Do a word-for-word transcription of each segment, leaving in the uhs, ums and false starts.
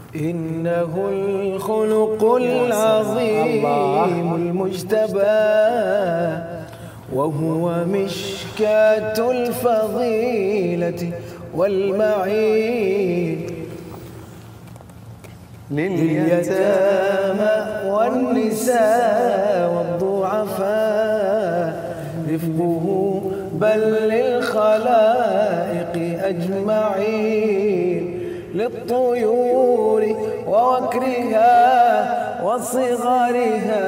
إنه الخلق العظيم المجتبى، وهو مشكاة الفضيلة والمعين لليتامى والنساء والضعفاء رفقه بل للخلائق أجمعين، للطيور ووكرها وصغارها،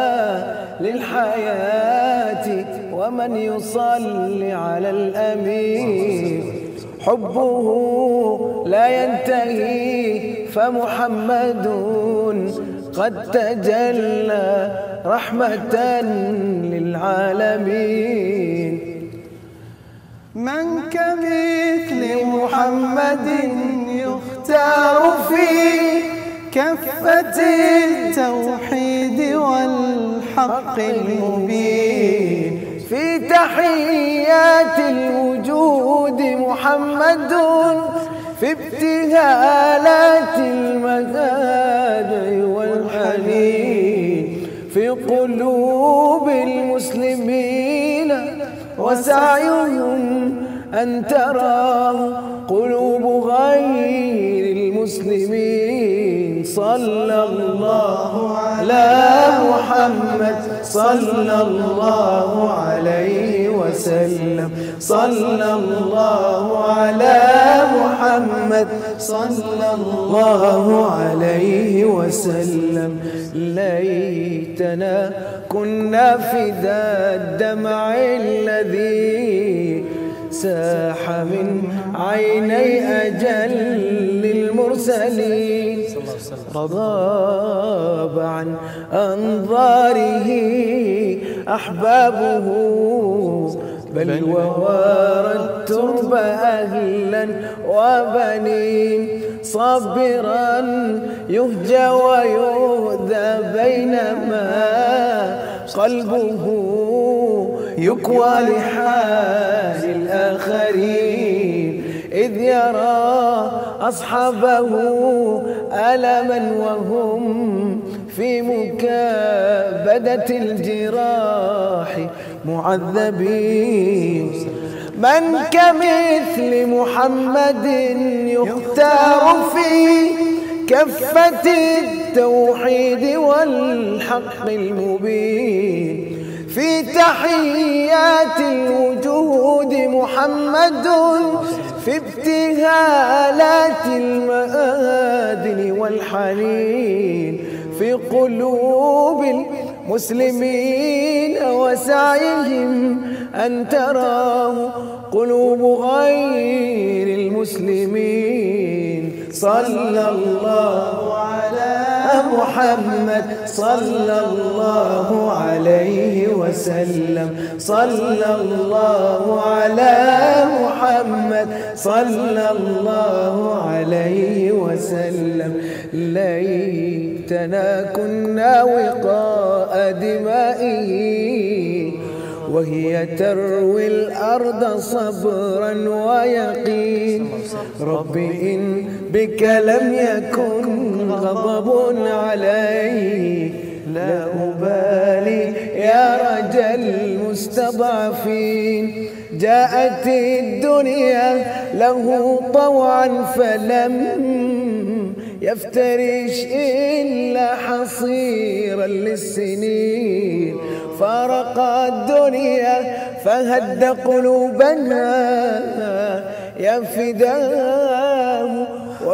للحياة ومن يصلي على الأمين. حبه لا ينتهي فمحمد قد تجلى رحمة للعالمين. من كمثل محمد يختار في كفة التوحيد والحق المبين. في تحيات الوجود محمد، في ابتهالات المهادع والحنين، في قلوب المسلمين وسعيهم أن تراه قلوب غير المسلمين. صلى الله على محمد صلى الله عليه وسلم، صلى الله على محمد صلى الله عليه وسلم. ليتنا كنا فداء الدمع الذي ساح من عيني أجل المرسلين، غاب عن أنظاره أحبابه، بل ووارى الترب أهلا وبنين. صابرا يهجى ويؤذى بينما قلبه يكوى لحال الآخرين، إذ يرى أصحابه ألما وهم في مكابدة الجراح معذبين. من كمثل محمد يختار في كفة التوحيد والحق المبين. في تحيات الوجود محمد، في ابتهالات المآذن والحنين، في قلوب المسلمين وسعيهم أن تراه قلوب غير المسلمين. صلى الله على محمد صلى الله عليه وسلم، صلى الله على محمد صلى الله عليه وسلم. ليتنا كنا وقاء دمائه، وهي تروي الأرض صبرا ويقين. رب إن بك لم يكن غضب علي، لا أبالي يا رجا المستضعفين. جاءت الدنيا له طوعا فلم يفترش إلا حصيرا للسنين. فارق الدنيا فهد قلوبنا، يا فداه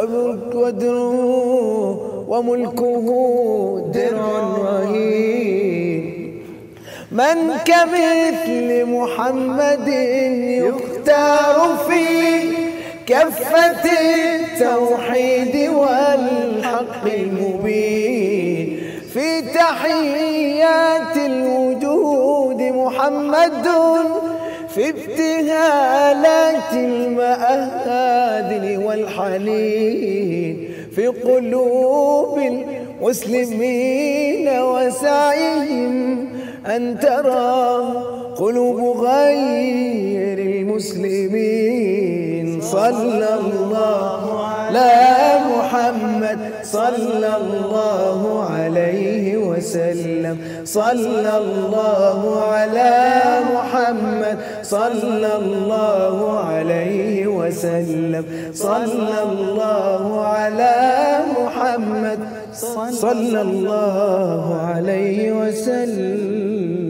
ودره وملكه درع رهين. من كمثل محمد يختار في كفة التوحيد والحق المبين. في تحيات الوجود محمد، في ابتهالات المآذن والحنين، في قلوب المسلمين وسعيهم أن ترى قلوب غير المسلمين. صلى الله عليه محمد صلى الله عليه وسلم صلى الله على محمد صلى الله عليه وسلم صلى الله على محمد صلى الله عليه وسلم.